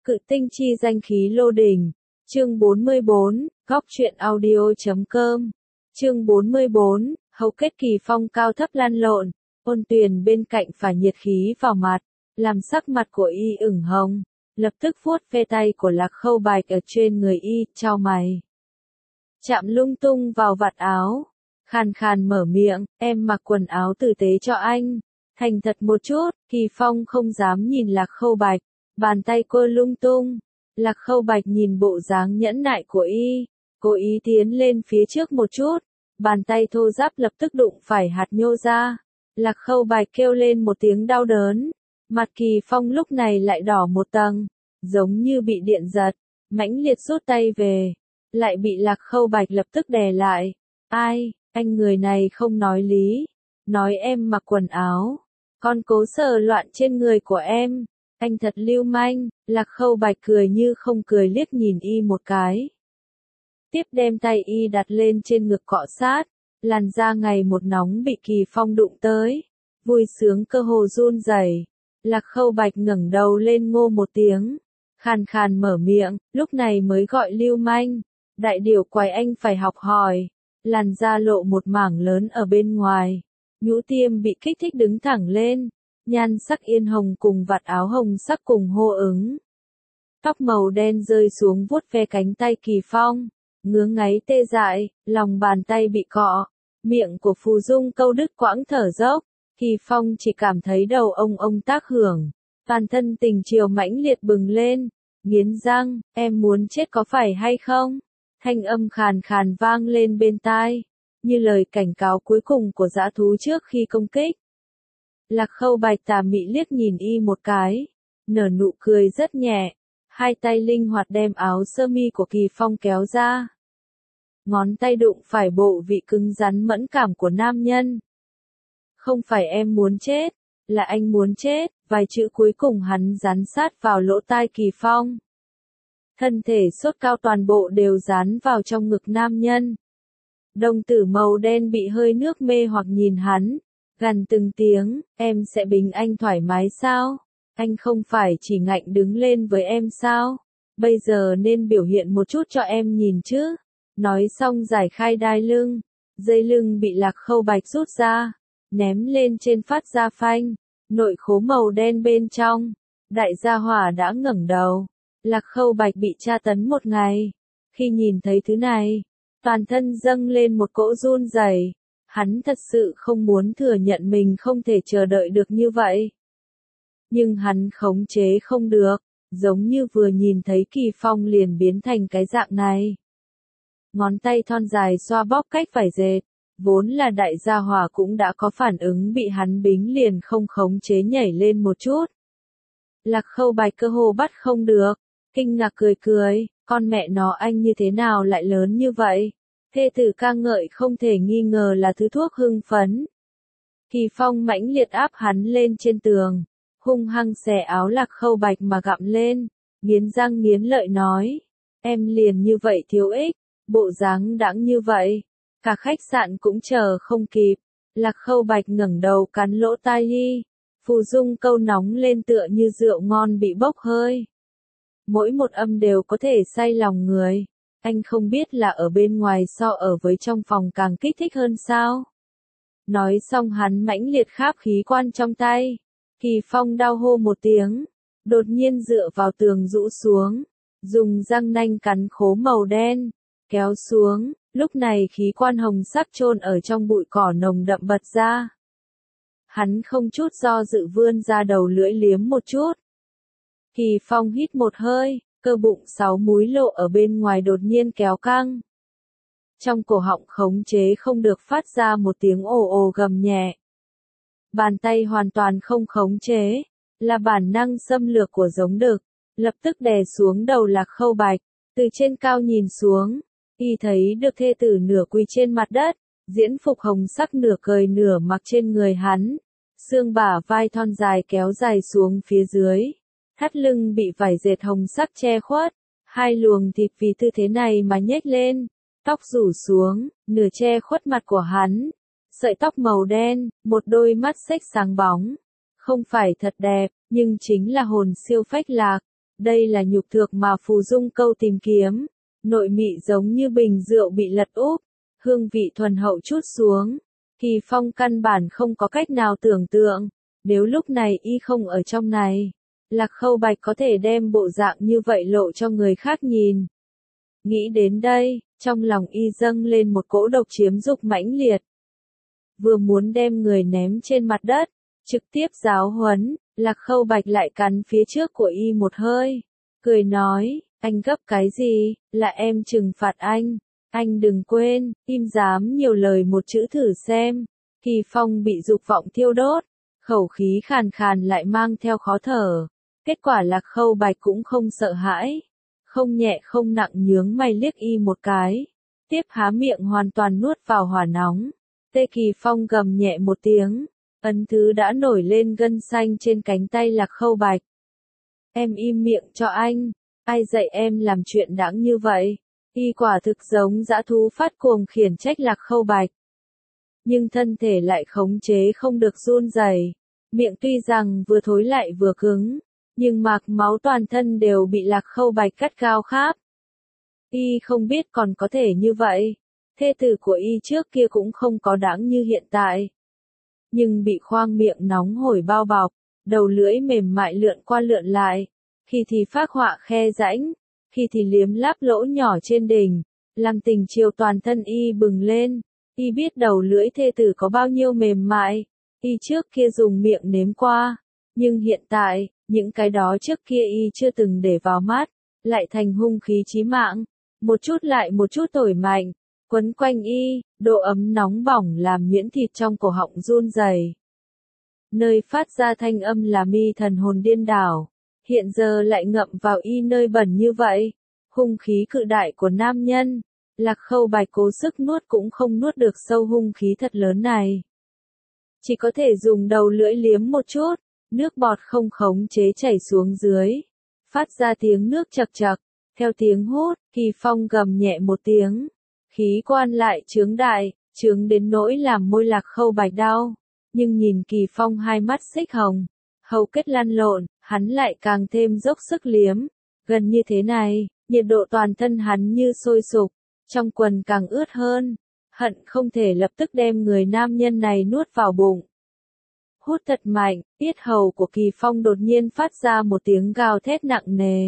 Cự tinh chi danh khí lô đỉnh. Chương 44, góc truyện audio.com. Chương 44, hầu kết Kỳ Phong cao thấp lăn lộn, Ôn Tuyền bên cạnh phải nhiệt khí vào mặt, làm sắc mặt của y ửng hồng, lập tức vuốt ve tay của Lạc Khâu Bạch ở trên người y, chau mày. Chạm lung tung vào vạt áo, khàn khàn mở miệng, em mặc quần áo tử tế cho anh, thành thật một chút. Kỳ Phong không dám nhìn Lạc Khâu Bạch, bàn tay cô lung tung. Lạc Khâu Bạch nhìn bộ dáng nhẫn nại của y, cố ý tiến lên phía trước một chút, bàn tay thô ráp lập tức đụng phải hạt nhô ra. Lạc Khâu Bạch kêu lên một tiếng đau đớn, mặt Kỳ Phong lúc này lại đỏ một tầng, giống như bị điện giật, mãnh liệt rút tay về, lại bị Lạc Khâu Bạch lập tức đè lại. Ai, anh người này không nói lý, nói em mặc quần áo, còn cố sờ loạn trên người của em. Anh thật lưu manh. Lạc Khâu Bạch cười như không cười liếc nhìn y một cái. Tiếp đem tay y đặt lên trên ngực cọ sát, làn da ngày một nóng bị Kỳ Phong đụng tới, vui sướng cơ hồ run rẩy. Lạc Khâu Bạch ngẩng đầu lên ngô một tiếng, khàn khàn mở miệng, lúc này mới gọi lưu manh. Đại điều quái anh phải học hỏi. Làn da lộ một mảng lớn ở bên ngoài, nhũ tiêm bị kích thích đứng thẳng lên. Nhan sắc yên hồng cùng vạt áo hồng sắc cùng hô ứng. Tóc màu đen rơi xuống vuốt ve cánh tay Kỳ Phong, ngứa ngáy tê dại, lòng bàn tay bị cọ, miệng của Phù Dung câu đứt quãng thở dốc. Kỳ Phong chỉ cảm thấy đầu ông tác hưởng, toàn thân tình chiều mãnh liệt bừng lên, nghiến răng, em muốn chết có phải hay không? Thanh âm khàn khàn vang lên bên tai, như lời cảnh cáo cuối cùng của dã thú trước khi công kích. Lạc Khâu Bạch tà mị liếc nhìn y một cái, nở nụ cười rất nhẹ, hai tay linh hoạt đem áo sơ mi của Kỳ Phong kéo ra. Ngón tay đụng phải bộ vị cứng rắn mẫn cảm của nam nhân. Không phải em muốn chết, là anh muốn chết, vài chữ cuối cùng hắn dán sát vào lỗ tai Kỳ Phong. Thân thể sốt cao toàn bộ đều dán vào trong ngực nam nhân. Đồng tử màu đen bị hơi nước mê hoặc nhìn hắn. Gằn từng tiếng, em sẽ bình anh thoải mái sao? Anh không phải chỉ ngạnh đứng lên với em sao? Bây giờ nên biểu hiện một chút cho em nhìn chứ. Nói xong giải khai đai lưng, dây lưng bị Lạc Khâu Bạch rút ra, ném lên trên phát ra phanh, nội khố màu đen bên trong. Đại gia hỏa đã ngẩng đầu, Lạc Khâu Bạch bị tra tấn một ngày. Khi nhìn thấy thứ này, toàn thân dâng lên một cỗ run rẩy. Hắn thật sự không muốn thừa nhận mình không thể chờ đợi được như vậy. Nhưng hắn khống chế không được, giống như vừa nhìn thấy Kỳ Phong liền biến thành cái dạng này. Ngón tay thon dài xoa bóp cách vải dệt, vốn là đại gia hỏa cũng đã có phản ứng bị hắn bính liền không khống chế nhảy lên một chút. Lạc Khâu Bạch cơ hồ bắt không được, kinh ngạc cười cười, con mẹ nó anh như thế nào lại lớn như vậy? Thê tử ca ngợi không thể nghi ngờ là thứ thuốc hưng phấn. Kỳ Phong mãnh liệt áp hắn lên trên tường, hung hăng xẻ áo Lạc Khâu Bạch mà gặm lên, nghiến răng nghiến lợi nói, em liền như vậy thiếu ích, bộ dáng đãng như vậy, cả khách sạn cũng chờ không kịp. Lạc Khâu Bạch ngẩng đầu cắn lỗ tai y, Phù Dung câu nóng lên tựa như rượu ngon bị bốc hơi. Mỗi một âm đều có thể say lòng người. Anh không biết là ở bên ngoài so ở với trong phòng càng kích thích hơn sao? Nói xong hắn mãnh liệt kháp khí quan trong tay. Kỳ Phong đau hô một tiếng, đột nhiên dựa vào tường rũ xuống, dùng răng nanh cắn khố màu đen, kéo xuống, lúc này khí quan hồng sắc chôn ở trong bụi cỏ nồng đậm bật ra. Hắn không chút do dự vươn ra đầu lưỡi liếm một chút. Kỳ Phong hít một hơi. Cơ bụng 6 múi lộ ở bên ngoài đột nhiên kéo căng. Trong cổ họng khống chế không được phát ra một tiếng ồ ồ gầm nhẹ. Bàn tay hoàn toàn không khống chế, là bản năng xâm lược của giống đực, lập tức đè xuống đầu Lạc Khâu Bạch, từ trên cao nhìn xuống, y thấy được thê tử nửa quỳ trên mặt đất, diễn phục hồng sắc nửa cười nửa mặc trên người hắn, xương bả vai thon dài kéo dài xuống phía dưới. Thắt lưng bị vải dệt hồng sắc che khuất, hai luồng thịt vì tư thế này mà nhếch lên, tóc rủ xuống, nửa che khuất mặt của hắn, sợi tóc màu đen, một đôi mắt xếch sáng bóng, không phải thật đẹp, nhưng chính là hồn siêu phách lạc, Đây là nhục thược mà Phù Dung Câu tìm kiếm. Nội mị giống như bình rượu bị lật úp, hương vị thuần hậu chút xuống. Kỳ Phong căn bản không có cách nào tưởng tượng, nếu lúc này y không ở trong này, Lạc Khâu Bạch có thể đem bộ dạng như vậy lộ cho người khác nhìn. Nghĩ đến đây, trong lòng y dâng lên một cỗ độc chiếm dục mãnh liệt. Vừa muốn đem người ném trên mặt đất, trực tiếp giáo huấn, Lạc Khâu Bạch lại cắn phía trước của y một hơi, cười nói, anh gấp cái gì, là em trừng phạt anh đừng quên, im dám nhiều lời một chữ thử xem. Kỳ Phong bị dục vọng thiêu đốt, khẩu khí khàn khàn lại mang theo khó thở. Kết quả Lạc Khâu Bạch cũng không sợ hãi, không nhẹ không nặng nhướng mày liếc y một cái, tiếp há miệng hoàn toàn nuốt vào hỏa nóng. Tê Kỳ Phong gầm nhẹ một tiếng, ấn thứ đã nổi lên gân xanh trên cánh tay Lạc Khâu Bạch. Em im miệng cho anh, ai dạy em làm chuyện đáng như vậy? Y quả thực giống dã thú phát cuồng khiển trách Lạc Khâu Bạch. Nhưng thân thể lại khống chế không được run rẩy, miệng tuy rằng vừa thối lại vừa cứng, nhưng mạc máu toàn thân đều bị Lạc Khâu Bạch cắt gao kháp. Y không biết còn có thể như vậy, thê tử của y trước kia cũng không có đáng như hiện tại. Nhưng bị khoang miệng nóng hổi bao bọc, đầu lưỡi mềm mại lượn qua lượn lại, khi thì phác họa khe rãnh, khi thì liếm láp lỗ nhỏ trên đỉnh, làm tình chiều toàn thân y bừng lên. Y biết đầu lưỡi thê tử có bao nhiêu mềm mại, y trước kia dùng miệng nếm qua, nhưng hiện tại, những cái đó trước kia y chưa từng để vào mắt, lại thành hung khí chí mạng, một chút lại một chút thổi mạnh, quấn quanh y, độ ấm nóng bỏng làm nhuyễn thịt trong cổ họng run rẩy. Nơi phát ra thanh âm là mi thần hồn điên đảo, hiện giờ lại ngậm vào y nơi bẩn như vậy, hung khí cự đại của nam nhân. Lạc Khâu Bạch cố sức nuốt cũng không nuốt được sâu hung khí thật lớn này. Chỉ có thể dùng đầu lưỡi liếm một chút, nước bọt không khống chế chảy xuống dưới, phát ra tiếng nước chậc chậc. Theo tiếng hút, Kỳ Phong gầm nhẹ một tiếng, khí quan lại trướng đại, trướng đến nỗi làm môi Lạc Khâu Bạch đau. Nhưng nhìn Kỳ Phong hai mắt xích hồng, hầu kết lăn lộn, hắn lại càng thêm dốc sức liếm. Gần như thế này, nhiệt độ toàn thân hắn như sôi sục. Trong quần càng ướt hơn, hận không thể lập tức đem người nam nhân này nuốt vào bụng. Hút thật mạnh, yết hầu của Kỳ Phong đột nhiên phát ra một tiếng gào thét nặng nề.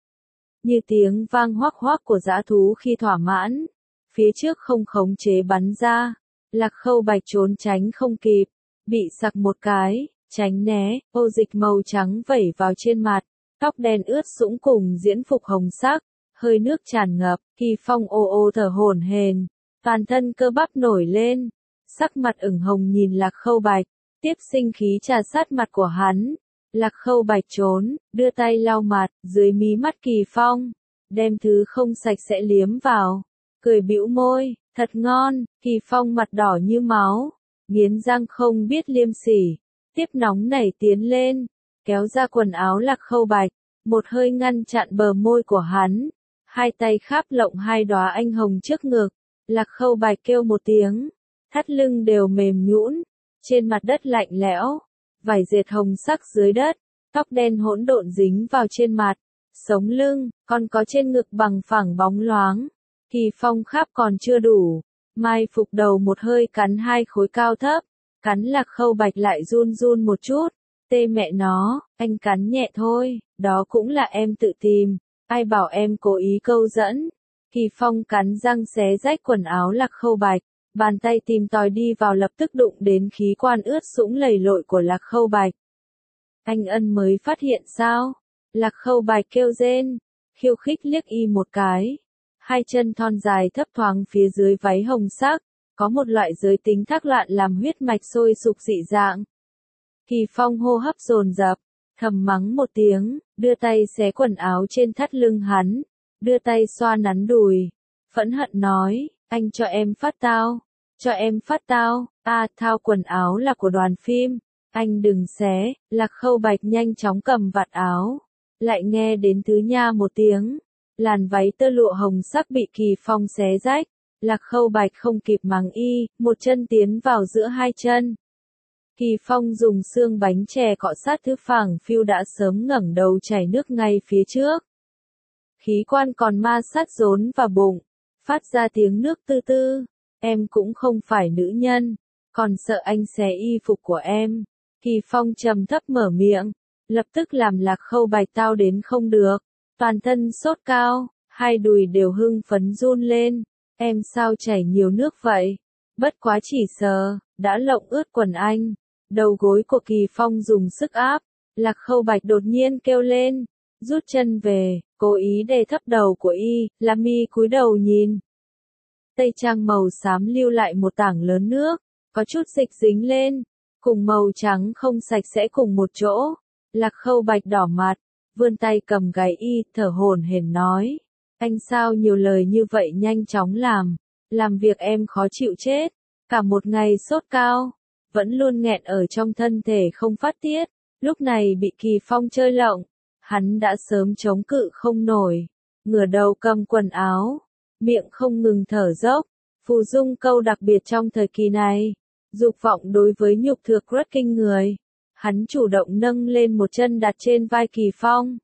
Như tiếng vang hoác hoác của dã thú khi thỏa mãn, phía trước không khống chế bắn ra, Lạc Khâu Bạch trốn tránh không kịp, bị sặc một cái, tránh né, ô dịch màu trắng vẩy vào trên mặt, tóc đen ướt sũng cùng diễn phục hồng sắc. Hơi nước tràn ngập, Kỳ Phong ô ô thở hổn hển, toàn thân cơ bắp nổi lên, sắc mặt ửng hồng nhìn Lạc Khâu Bạch, tiếp sinh khí trà sát mặt của hắn. Lạc Khâu Bạch trốn, đưa tay lau mặt, dưới mí mắt Kỳ Phong, đem thứ không sạch sẽ liếm vào, cười bĩu môi, thật ngon. Kỳ Phong mặt đỏ như máu, nghiến răng không biết liêm sỉ, tiếp nóng nảy tiến lên, kéo ra quần áo Lạc Khâu Bạch, một hơi ngăn chặn bờ môi của hắn. Hai tay kháp lộng hai đóa anh hồng trước ngực, Lạc Khâu Bạch kêu một tiếng, thắt lưng đều mềm nhũn, trên mặt đất lạnh lẽo, vải dệt hồng sắc dưới đất, tóc đen hỗn độn dính vào trên mặt, sống lưng, còn có trên ngực bằng phẳng bóng loáng. Kỳ Phong kháp còn chưa đủ, mai phục đầu một hơi cắn hai khối cao thấp, cắn Lạc Khâu Bạch lại run run một chút, tê mẹ nó, anh cắn nhẹ thôi, đó cũng là em tự tìm. Ai bảo em cố ý câu dẫn. Kỳ Phong cắn răng xé rách quần áo Lạc Khâu Bạch, bàn tay tìm tòi đi vào lập tức đụng đến khí quan ướt sũng lầy lội của Lạc Khâu Bạch. Anh ân mới phát hiện sao? Lạc Khâu Bạch kêu rên, khiêu khích liếc y một cái. Hai chân thon dài thấp thoáng phía dưới váy hồng sắc, có một loại giới tính thác loạn làm huyết mạch sôi sục dị dạng. Kỳ Phong hô hấp dồn dập, thầm mắng một tiếng, đưa tay xé quần áo trên thắt lưng hắn, đưa tay xoa nắn đùi, phẫn hận nói, anh cho em phát tao, thao quần áo là của đoàn phim, anh đừng xé. Lạc Khâu Bạch nhanh chóng cầm vạt áo, lại nghe đến thứ nha một tiếng, làn váy tơ lụa hồng sắc bị Kỳ Phong xé rách, Lạc Khâu Bạch không kịp mắng y, một chân tiến vào giữa hai chân. Kỳ Phong dùng xương bánh chè cọ sát thứ phẳng phiu đã sớm ngẩng đầu chảy nước ngay phía trước. Khí quan còn ma sát rốn và bụng, phát ra tiếng nước tư tư. Em cũng không phải nữ nhân, còn sợ anh xé y phục của em. Kỳ Phong trầm thấp mở miệng, lập tức làm Lạc Khâu Bạch tao đến không được. Toàn thân sốt cao, hai đùi đều hưng phấn run lên. Em sao chảy nhiều nước vậy? Bất quá chỉ sờ, đã lộng ướt quần anh. Đầu gối của Kỳ Phong dùng sức áp. Lạc Khâu Bạch đột nhiên kêu lên, rút chân về, cố ý đè thấp đầu của y, làm y cúi đầu nhìn. Tây trang màu xám lưu lại một tảng lớn nước, có chút dịch dính lên, cùng màu trắng không sạch sẽ cùng một chỗ. Lạc Khâu Bạch đỏ mặt, vươn tay cầm gáy y, thở hổn hển nói, anh sao nhiều lời như vậy, nhanh chóng làm việc em khó chịu chết, cả một ngày sốt cao, vẫn luôn nghẹn ở trong thân thể không phát tiết, lúc này bị Kỳ Phong chơi lộng, hắn đã sớm chống cự không nổi, ngửa đầu cầm quần áo, miệng không ngừng thở dốc. Phù Dung câu đặc biệt trong thời kỳ này, dục vọng đối với nhục thực rất kinh người. Hắn chủ động nâng lên một chân đặt trên vai Kỳ Phong,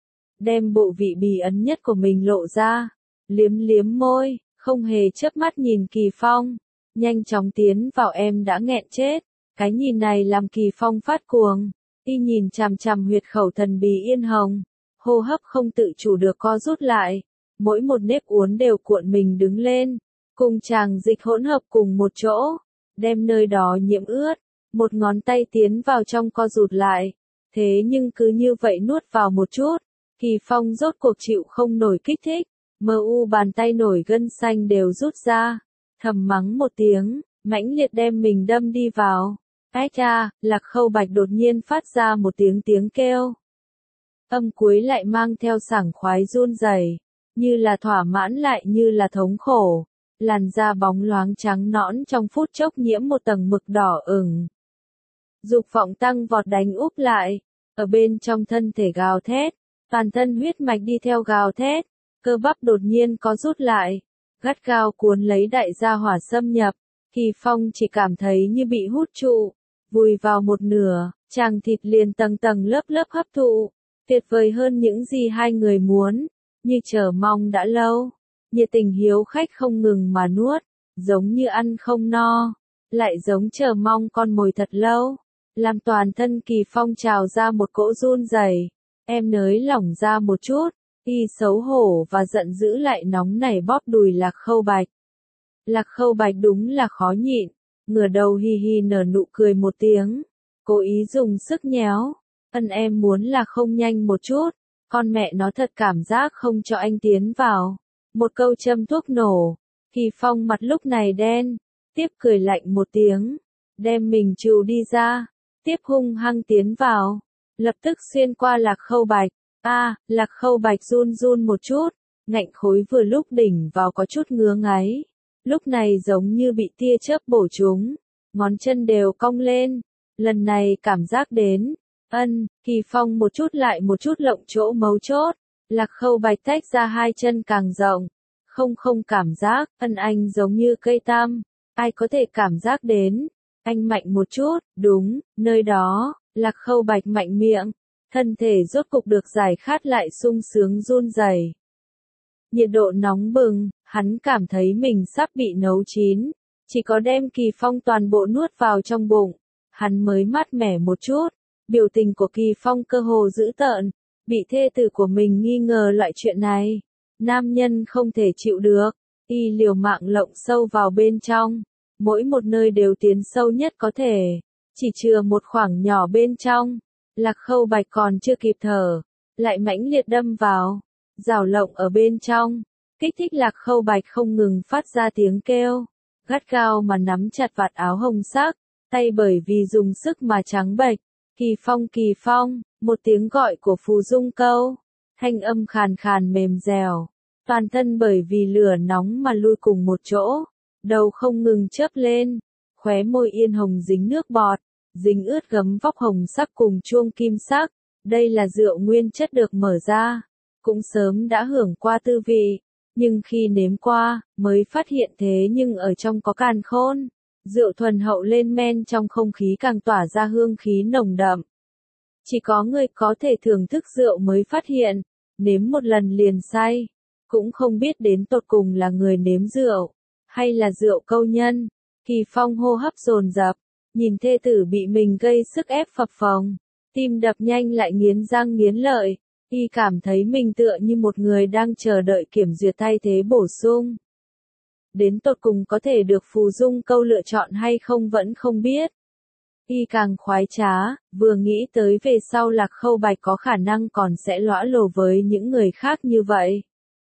đem bộ vị bí ẩn nhất của mình lộ ra, liếm liếm môi, không hề chớp mắt nhìn Kỳ Phong, nhanh chóng tiến vào. Em đã nghẹn chết. Cái nhìn này làm Kỳ Phong phát cuồng, y nhìn chằm chằm huyệt khẩu thần bí Yên Hồng, hô hấp không tự chủ được co rút lại, mỗi một nếp uốn đều cuộn mình đứng lên, cùng tràng dịch hỗn hợp cùng một chỗ, đem nơi đó nhiễm ướt, một ngón tay tiến vào trong co rụt lại, thế nhưng cứ như vậy nuốt vào một chút, Kỳ Phong rốt cuộc chịu không nổi kích thích, bàn tay nổi gân xanh đều rút ra, thầm mắng một tiếng, mãnh liệt đem mình đâm đi vào. Ách cha, Lạc Khâu Bạch đột nhiên phát ra một tiếng kêu. Âm cuối lại mang theo sảng khoái run rẩy, như là thỏa mãn lại như là thống khổ. Làn da bóng loáng trắng nõn trong phút chốc nhiễm một tầng mực đỏ ửng. Dục vọng tăng vọt đánh úp lại, ở bên trong thân thể gào thét, toàn thân huyết mạch đi theo gào thét, cơ bắp đột nhiên có rút lại, gắt gao cuốn lấy đại gia hỏa xâm nhập. Kỳ Phong chỉ cảm thấy như bị hút trụ, vùi vào một nửa, chàng thịt liền tầng tầng lớp lớp hấp thụ, tuyệt vời hơn những gì hai người muốn, như chờ mong đã lâu, nhiệt tình hiếu khách không ngừng mà nuốt, giống như ăn không no, lại giống chờ mong con mồi thật lâu, làm toàn thân Kỳ Phong trào ra một cỗ run rẩy. Em nới lỏng ra một chút, y xấu hổ và giận dữ lại nóng nảy bóp đùi Lạc Khâu Bạch. Lạc Khâu Bạch đúng là khó nhịn, ngửa đầu hi hi nở nụ cười một tiếng, cố ý dùng sức nhéo, em muốn là không nhanh một chút, con mẹ nó thật cảm giác không cho anh tiến vào. Một câu châm thuốc nổ, Kỳ Phong mặt lúc này đen, tiếp cười lạnh một tiếng, đem mình trù đi ra, tiếp hung hăng tiến vào, lập tức xuyên qua Lạc Khâu Bạch. Lạc Khâu Bạch run run một chút, ngạnh khối vừa lúc đỉnh vào có chút ngứa ngáy, lúc này giống như bị tia chớp bổ trúng, ngón chân đều cong lên, lần này cảm giác đến, Kỳ Phong một chút lại một chút lộng chỗ mấu chốt, Lạc Khâu Bạch tách ra hai chân càng rộng, không cảm giác, anh giống như cây tam, ai có thể cảm giác đến, anh mạnh một chút, đúng, nơi đó, Lạc Khâu Bạch mạnh miệng, thân thể rốt cục được giải khát lại sung sướng run rẩy. Nhiệt độ nóng bừng, hắn cảm thấy mình sắp bị nấu chín, chỉ có đem Kỳ Phong toàn bộ nuốt vào trong bụng, hắn mới mát mẻ một chút, biểu tình của Kỳ Phong cơ hồ dữ tợn, bị thê tử của mình nghi ngờ loại chuyện này, nam nhân không thể chịu được, y liều mạng lộng sâu vào bên trong, mỗi một nơi đều tiến sâu nhất có thể, chỉ chừa một khoảng nhỏ bên trong, Lạc Khâu Bạch còn chưa kịp thở, lại mãnh liệt đâm vào, rào lộng ở bên trong, kích thích Lạc Khâu Bạch không ngừng phát ra tiếng kêu, gắt gao mà nắm chặt vạt áo hồng sắc, tay bởi vì dùng sức mà trắng bệch. Kỳ Phong, một tiếng gọi của Phù Dung câu, thanh âm khàn khàn mềm dẻo, toàn thân bởi vì lửa nóng mà lui cùng một chỗ, đầu không ngừng chớp lên, khóe môi Yên Hồng dính nước bọt, dính ướt gấm vóc hồng sắc cùng chuông kim sắc, đây là rượu nguyên chất được mở ra, cũng sớm đã hưởng qua tư vị, nhưng khi nếm qua, mới phát hiện thế nhưng ở trong có càn khôn, Rượu thuần hậu lên men trong không khí càng tỏa ra hương khí nồng đậm. Chỉ có người có thể thưởng thức rượu mới phát hiện, nếm một lần liền say, cũng không biết đến tột cùng là người nếm rượu, hay là rượu câu nhân. Kỳ Phong hô hấp dồn dập, nhìn thê tử bị mình gây sức ép phập phồng, tim đập nhanh lại nghiến răng nghiến lợi, y cảm thấy mình tựa như một người đang chờ đợi kiểm duyệt thay thế bổ sung. Đến tột cùng có thể được Phù Dung Câu lựa chọn hay không vẫn không biết. Y càng khoái trá, vừa nghĩ tới về sau Lạc Khâu Bạch có khả năng còn sẽ lõa lồ với những người khác như vậy.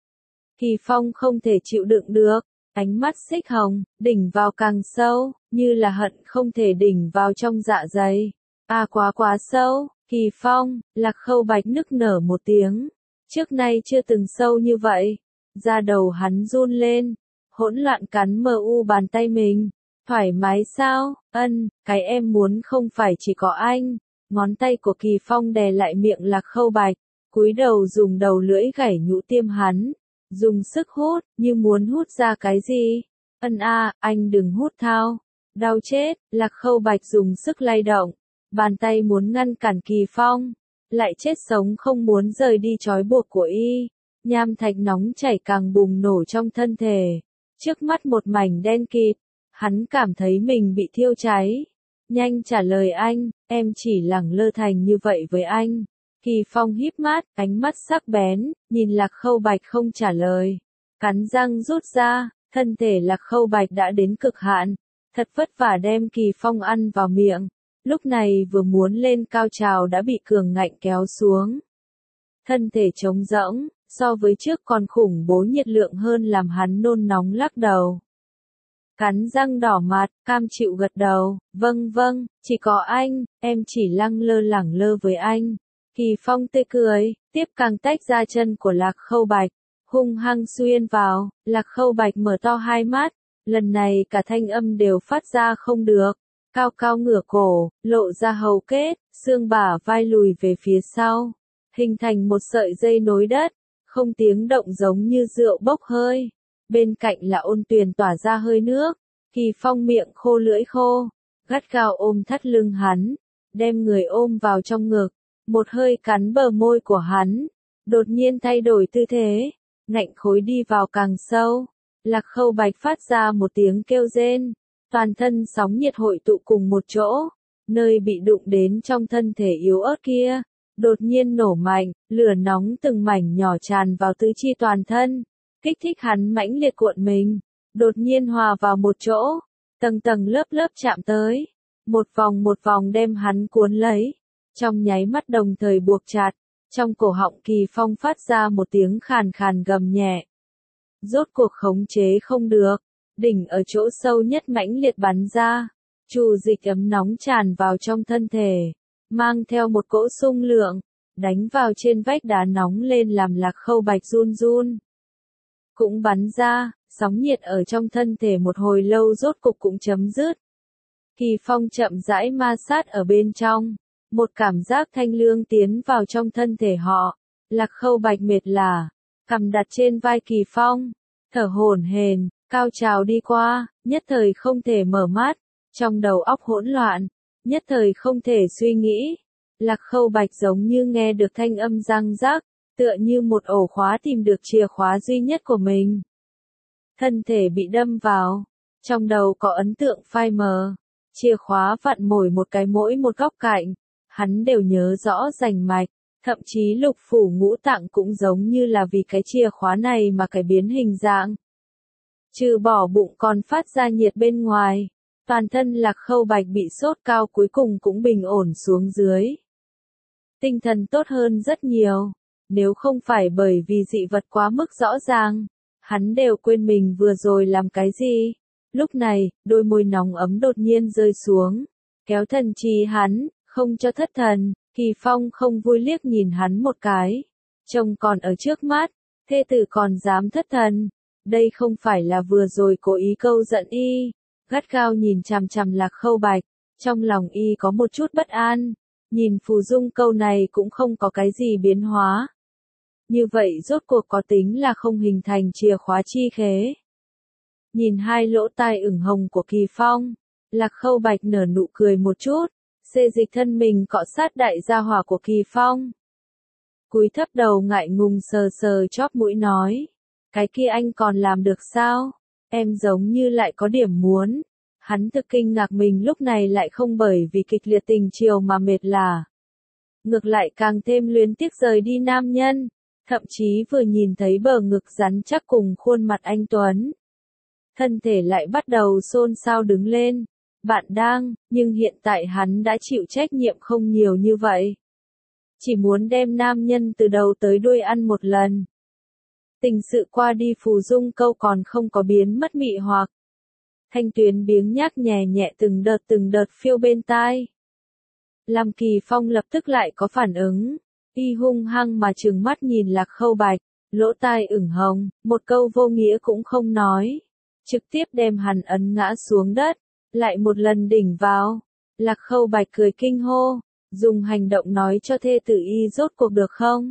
Kỳ Phong không thể chịu đựng được, ánh mắt xích hồng, đỉnh vào càng sâu, như là hận không thể đỉnh vào trong dạ dày. À quá sâu, Kỳ Phong, Lạc Khâu Bạch nức nở một tiếng. Trước nay chưa từng sâu như vậy. Da đầu hắn run lên, hỗn loạn cắn mờ u bàn tay mình. Thoải mái sao? Ân, cái em muốn không phải chỉ có anh. Ngón tay của Kỳ Phong đè lại miệng Lạc Khâu Bạch, cúi đầu dùng đầu lưỡi gảy nhũ tiêm hắn, dùng sức hút, như muốn hút ra cái gì. Ân a, anh đừng hút thao. Đau chết, Lạc Khâu Bạch dùng sức lay động, bàn tay muốn ngăn cản Kỳ Phong, lại chết sống không muốn rời đi trói buộc của y. Nham thạch nóng chảy càng bùng nổ trong thân thể, trước mắt một mảnh đen kịt. Hắn cảm thấy mình bị thiêu cháy. Nhanh trả lời anh, em chỉ lẳng lơ thành như vậy với anh. Kỳ Phong híp mắt, ánh mắt sắc bén, nhìn Lạc Khâu Bạch không trả lời. Cắn răng rút ra, thân thể Lạc Khâu Bạch đã đến cực hạn. Thật vất vả đem Kỳ Phong ăn vào miệng. Lúc này vừa muốn lên cao trào đã bị cường ngạnh kéo xuống. Thân thể trống rỗng, so với trước còn khủng bố nhiệt lượng hơn làm hắn nôn nóng lắc đầu. Cắn răng đỏ mặt, cam chịu gật đầu, vâng, chỉ có anh, em chỉ lẳng lơ với anh. Kỳ Phong tươi cười, tiếp càng tách ra chân của Lạc Khâu Bạch, hung hăng xuyên vào, Lạc Khâu Bạch mở to hai mắt, lần này cả thanh âm đều phát ra không được, cao cao ngửa cổ, lộ ra hầu kết, xương bả vai lùi về phía sau, hình thành một sợi dây nối đất, không tiếng động giống như rượu bốc hơi. Bên cạnh là Ôn Tuyền tỏa ra hơi nước, Kỳ Phong miệng khô lưỡi khô, gắt gao ôm thắt lưng hắn, đem người ôm vào trong ngực, một hơi cắn bờ môi của hắn, đột nhiên thay đổi tư thế, ngạnh khối đi vào càng sâu. Lạc Khâu Bạch phát ra một tiếng kêu rên, toàn thân sóng nhiệt hội tụ cùng một chỗ, nơi bị đụng đến trong thân thể yếu ớt kia, đột nhiên nổ mạnh, lửa nóng từng mảnh nhỏ tràn vào tứ chi toàn thân. Kích thích hắn mãnh liệt cuộn mình, đột nhiên hòa vào một chỗ, tầng tầng lớp lớp chạm tới, một vòng đem hắn cuốn lấy, trong nháy mắt đồng thời buộc chặt, trong cổ họng Kỳ Phong phát ra một tiếng khàn khàn gầm nhẹ. Rốt cuộc khống chế không được, đỉnh ở chỗ sâu nhất mãnh liệt bắn ra, trù dịch ấm nóng tràn vào trong thân thể, mang theo một cỗ xung lượng, đánh vào trên vách đá nóng lên làm Lạc Khâu Bạch run run. Cũng bắn ra, sóng nhiệt ở trong thân thể một hồi lâu rốt cục cũng chấm dứt. Kỳ Phong chậm rãi ma sát ở bên trong, một cảm giác thanh lương tiến vào trong thân thể họ. Lạc Khâu Bạch mệt lả, cằm đặt trên vai Kỳ Phong, thở hổn hển, cao trào đi qua, nhất thời không thể mở mắt, trong đầu óc hỗn loạn, nhất thời không thể suy nghĩ. Lạc Khâu Bạch giống như nghe được thanh âm răng rắc, tựa như một ổ khóa tìm được chìa khóa duy nhất của mình. Thân thể bị đâm vào, trong đầu có ấn tượng phai mờ, chìa khóa vặn mồi một cái mỗi một góc cạnh, hắn đều nhớ rõ rành mạch, thậm chí lục phủ ngũ tạng cũng giống như là vì cái chìa khóa này mà cải biến hình dạng. Trừ bỏ bụng còn phát ra nhiệt bên ngoài, toàn thân Lạc Khâu Bạch bị sốt cao cuối cùng cũng bình ổn xuống dưới. Tinh thần tốt hơn rất nhiều. Nếu không phải bởi vì dị vật quá mức rõ ràng, hắn đều quên mình vừa rồi làm cái gì. Lúc này, đôi môi nóng ấm đột nhiên rơi xuống, kéo thần trí hắn, không cho thất thần. Kỳ Phong không vui liếc nhìn hắn một cái. Chồng còn ở trước mắt, thê tử còn dám thất thần. Đây không phải là vừa rồi cố ý câu giận y. Gắt gao nhìn chằm chằm Lạc Khâu Bạch, trong lòng y có một chút bất an. Nhìn Phù Dung Câu này cũng không có cái gì biến hóa. Như vậy rốt cuộc có tính là không hình thành chìa khóa chi khế. Nhìn hai lỗ tai ửng hồng của Kỳ Phong, Lạc Khâu Bạch nở nụ cười một chút, xê dịch thân mình cọ sát đại gia hỏa của Kỳ Phong. Cúi thấp đầu ngại ngùng sờ sờ chóp mũi nói, cái kia anh còn làm được sao? Em giống như lại có điểm muốn. Hắn thực kinh ngạc mình lúc này lại không bởi vì kịch liệt tình chiều mà mệt lả. Ngược lại càng thêm luyến tiếc rời đi nam nhân, thậm chí vừa nhìn thấy bờ ngực rắn chắc cùng khuôn mặt anh Tuấn. Thân thể lại bắt đầu xôn xao đứng lên. Bạn đang, nhưng hiện tại hắn đã chịu trách nhiệm không nhiều như vậy. Chỉ muốn đem nam nhân từ đầu tới đuôi ăn một lần. Tình sự qua đi phù dung câu còn không có biến mất mị hoặc. Thanh tuyến biếng nhác nhẹ nhẹ từng đợt phiêu bên tai. Làm Kỳ Phong lập tức lại có phản ứng. Y hung hăng mà trừng mắt nhìn Lạc Khâu Bạch, lỗ tai ửng hồng, một câu vô nghĩa cũng không nói. Trực tiếp đem hắn ấn ngã xuống đất, lại một lần đỉnh vào. Lạc Khâu Bạch cười kinh hô, dùng hành động nói cho thê tử y rốt cuộc được không?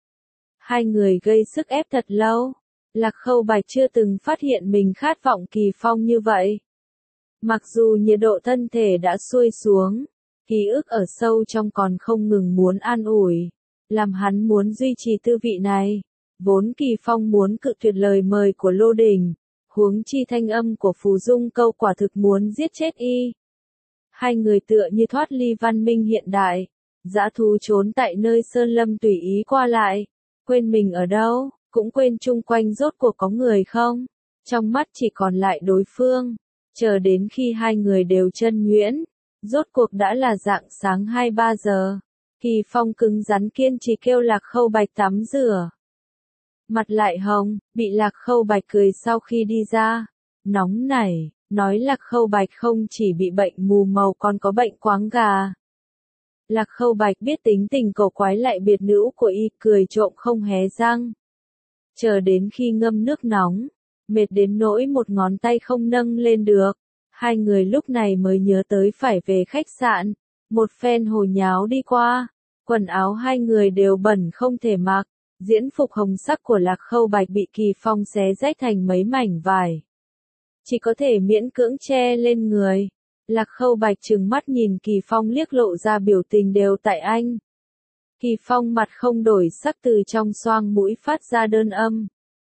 Hai người gây sức ép thật lâu. Lạc Khâu Bạch chưa từng phát hiện mình khát vọng Kỳ Phong như vậy. Mặc dù nhiệt độ thân thể đã xuôi xuống, ký ức ở sâu trong còn không ngừng muốn an ủi, làm hắn muốn duy trì tư vị này. Vốn Kỳ Phong muốn cự tuyệt lời mời của Lô Đình, huống chi thanh âm của Phù Dung câu quả thực muốn giết chết y. Hai người tựa như thoát ly văn minh hiện đại, dã thú trốn tại nơi sơn lâm tùy ý qua lại, quên mình ở đâu, cũng quên chung quanh rốt cuộc có người không, trong mắt chỉ còn lại đối phương. Chờ đến khi hai người đều chân nhuyễn, rốt cuộc đã là rạng sáng 2-3 giờ. Kỳ Phong cứng rắn kiên trì kêu Lạc Khâu Bạch tắm rửa. Mặt lại hồng, bị Lạc Khâu Bạch cười sau khi đi ra. Nóng nảy, nói Lạc Khâu Bạch không chỉ bị bệnh mù màu còn có bệnh quáng gà. Lạc Khâu Bạch biết tính tình cổ quái lại biệt nữ của y, cười trộm không hé răng. Chờ đến khi ngâm nước nóng, mệt đến nỗi một ngón tay không nâng lên được. Hai người lúc này mới nhớ tới phải về khách sạn. Một phen hồ nháo đi qua, quần áo hai người đều bẩn không thể mặc. Diễn phục hồng sắc của Lạc Khâu Bạch bị Kỳ Phong xé rách thành mấy mảnh vải. Chỉ có thể miễn cưỡng che lên người. Lạc Khâu Bạch trừng mắt nhìn Kỳ Phong liếc lộ ra biểu tình đều tại anh. Kỳ Phong mặt không đổi sắc từ trong xoang mũi phát ra đơn âm.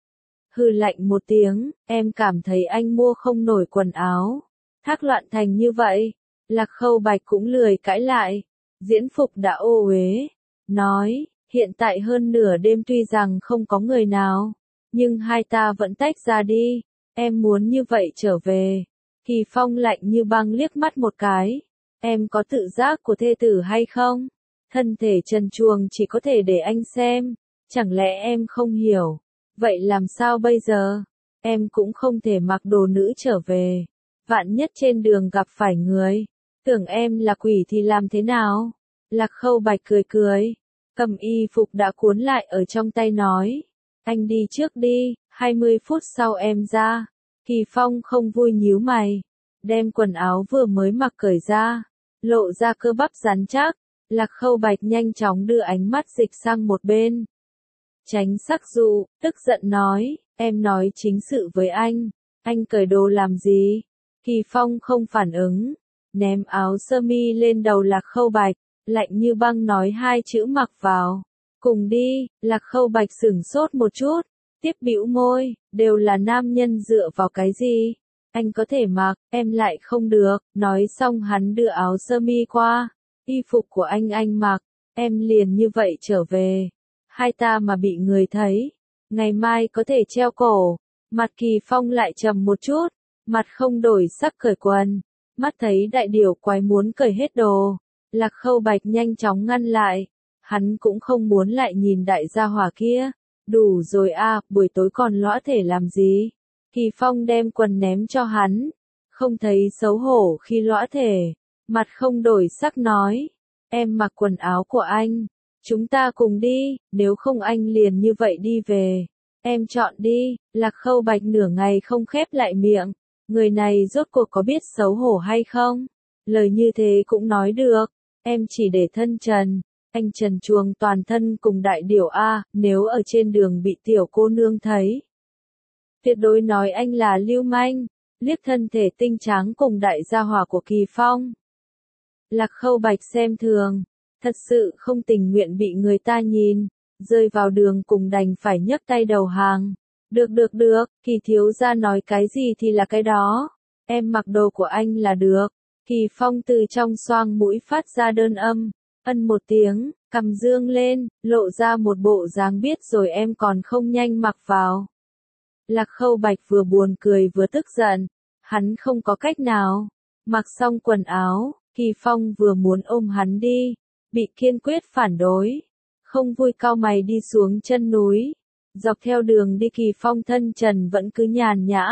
Hừ lạnh một tiếng, em cảm thấy anh mua không nổi quần áo. Thác loạn thành như vậy. Lạc Khâu Bạch cũng lười cãi lại. Diễn phục đã ô uế. Nói, hiện tại hơn nửa đêm tuy rằng không có người nào, nhưng hai ta vẫn tách ra đi. Em muốn như vậy trở về. Kỳ Phong lạnh như băng liếc mắt một cái. Em có tự giác của thê tử hay không? Thân thể trần truồng chỉ có thể để anh xem. Chẳng lẽ em không hiểu? Vậy làm sao bây giờ? Em cũng không thể mặc đồ nữ trở về. Vạn nhất trên đường gặp phải người. Tưởng em là quỷ thì làm thế nào? Lạc Khâu Bạch cười cười. Cầm y phục đã cuốn lại ở trong tay nói. Anh đi trước đi, 20 phút sau em ra. Kỳ Phong không vui nhíu mày. Đem quần áo vừa mới mặc cởi ra. Lộ ra cơ bắp rắn chắc. Lạc Khâu Bạch nhanh chóng đưa ánh mắt dịch sang một bên. Tránh sắc dụ, tức giận nói. Em nói chính sự với anh cởi đồ làm gì? Kỳ Phong không phản ứng. Ném áo sơ mi lên đầu Lạc Khâu Bạch. Lạnh như băng nói hai chữ mặc vào. Cùng đi. Lạc Khâu Bạch sửng sốt một chút. Tiếp bĩu môi, đều là nam nhân dựa vào cái gì? Anh có thể mặc, em lại không được. Nói xong hắn đưa áo sơ mi qua. Y phục của anh mặc, em liền như vậy trở về. Hai ta mà bị người thấy, ngày mai có thể treo cổ. Mặt Kỳ Phong lại trầm một chút, mặt không đổi sắc cởi quần. Mắt thấy đại điểu quái muốn cởi hết đồ. Lạc Khâu Bạch nhanh chóng ngăn lại. Hắn cũng không muốn lại nhìn đại gia hỏa kia. Đủ rồi à, buổi tối còn lõa thể làm gì? Kỳ Phong đem quần ném cho hắn. Không thấy xấu hổ khi lõa thể. Mặt không đổi sắc nói. Em mặc quần áo của anh. Chúng ta cùng đi, nếu không anh liền như vậy đi về. Em chọn đi. Lạc Khâu Bạch nửa ngày không khép lại miệng. Người này rốt cuộc có biết xấu hổ hay không? Lời như thế cũng nói được. Em chỉ để thân trần. Anh trần truồng toàn thân cùng đại điểu A, nếu ở trên đường bị tiểu cô nương thấy. Tuyệt đối nói anh là lưu manh. liếc thân thể tinh tráng cùng đại gia hỏa của Kỳ Phong. Lạc Khâu Bạch xem thường, thật sự không tình nguyện bị người ta nhìn, rơi vào đường cùng đành phải nhấc tay đầu hàng. Được, Kỳ thiếu gia nói cái gì thì là cái đó, em mặc đồ của anh là được. Kỳ Phong từ trong xoang mũi phát ra đơn âm, ân một tiếng, cầm dương lên, lộ ra một bộ dáng biết rồi em còn không nhanh mặc vào. Lạc Khâu Bạch vừa buồn cười vừa tức giận, hắn không có cách nào. Mặc xong quần áo, Kỳ Phong vừa muốn ôm hắn đi, bị kiên quyết phản đối. Không vui cau mày đi xuống chân núi. Dọc theo đường đi Kỳ Phong thân trần vẫn cứ nhàn nhã.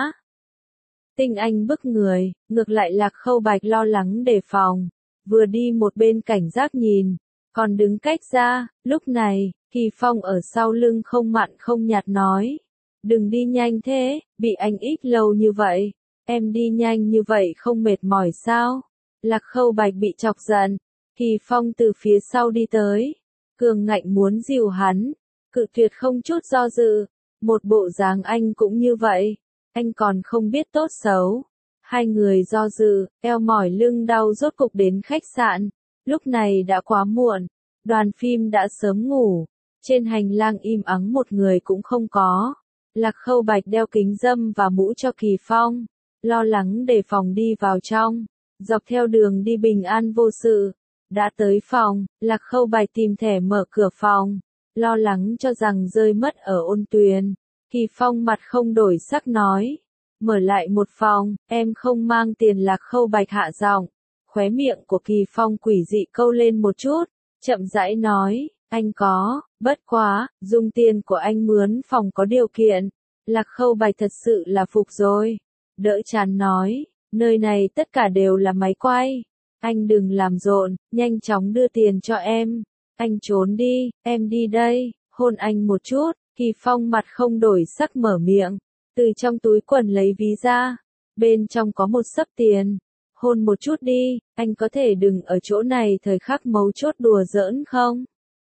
Tinh anh bức người, ngược lại Lạc Khâu Bạch lo lắng đề phòng. Vừa đi một bên cảnh giác nhìn, còn đứng cách ra. Lúc này, Kỳ Phong ở sau lưng không mặn không nhạt nói. Đừng đi nhanh thế, bị anh ít lâu như vậy. Em đi nhanh như vậy không mệt mỏi sao? Lạc Khâu Bạch bị chọc giận. Kỳ Phong từ phía sau đi tới. Cường ngạnh muốn dìu hắn. Cự tuyệt không chút do dự. Một bộ dáng anh cũng như vậy. Anh còn không biết tốt xấu. Hai người do dự, eo mỏi lưng đau rốt cục đến khách sạn. Lúc này đã quá muộn. Đoàn phim đã sớm ngủ. Trên hành lang im ắng một người cũng không có. Lạc Khâu Bạch đeo kính râm và mũ cho Kỳ Phong. Lo lắng đề phòng đi vào trong. Dọc theo đường đi bình an vô sự. Đã tới phòng, Lạc Khâu Bạch tìm thẻ mở cửa phòng. Lo lắng cho rằng rơi mất ở Ôn Tuyền. Kỳ Phong mặt không đổi sắc nói. Mở lại một phòng, em không mang tiền. Lạc Khâu Bạch hạ giọng. Khóe miệng của Kỳ Phong quỷ dị câu lên một chút. Chậm rãi nói, anh có, bất quá, dùng tiền của anh mướn phòng có điều kiện. Lạc Khâu Bạch thật sự là phục rồi. Đỡ chán nói, nơi này tất cả đều là máy quay. Anh đừng làm rộn, nhanh chóng đưa tiền cho em. Anh trốn đi, em đi đây, hôn anh một chút. Kỳ Phong mặt không đổi sắc mở miệng. Từ trong túi quần lấy ví ra. Bên trong có một xấp tiền. Hôn một chút đi, anh có thể đừng ở chỗ này thời khắc mấu chốt đùa giỡn không?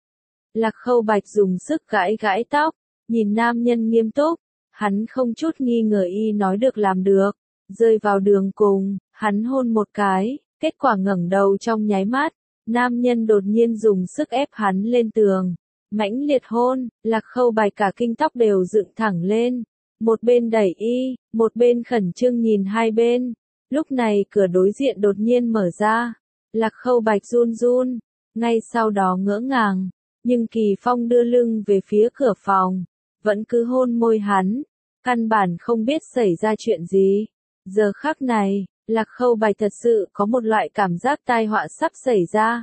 Lạc Khâu Bạch dùng sức gãi gãi tóc. Nhìn nam nhân nghiêm túc. Hắn không chút nghi ngờ y nói được làm được. Rơi vào đường cùng, hắn hôn một cái. Kết quả ngẩng đầu trong nháy mắt. Nam nhân đột nhiên dùng sức ép hắn lên tường. Mãnh liệt hôn, Lạc Khâu Bạch cả kinh tóc đều dựng thẳng lên. Một bên đẩy y, một bên khẩn trương nhìn hai bên. Lúc này cửa đối diện đột nhiên mở ra. Lạc Khâu Bạch run run. Ngay sau đó ngỡ ngàng. Nhưng Kỳ Phong đưa lưng về phía cửa phòng. Vẫn cứ hôn môi hắn. Căn bản không biết xảy ra chuyện gì. Giờ khắc này, Lạc Khâu Bạch thật sự có một loại cảm giác tai họa sắp xảy ra.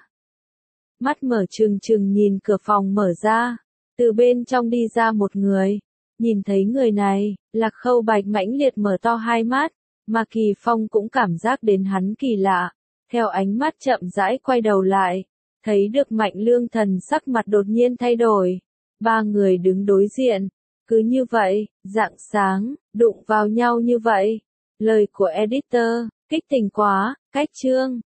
Mắt mở trừng trừng nhìn cửa phòng mở ra. Từ bên trong đi ra một người. Nhìn thấy người này, Lạc Khâu Bạch mãnh liệt mở to hai mắt. Mà Kỳ Phong cũng cảm giác đến hắn kỳ lạ. Theo ánh mắt chậm rãi quay đầu lại. Thấy được Mạnh Lương Thần sắc mặt đột nhiên thay đổi. Ba người đứng đối diện. Cứ như vậy, rạng sáng, đụng vào nhau như vậy. Lời của editor, kích tình quá, cách chương.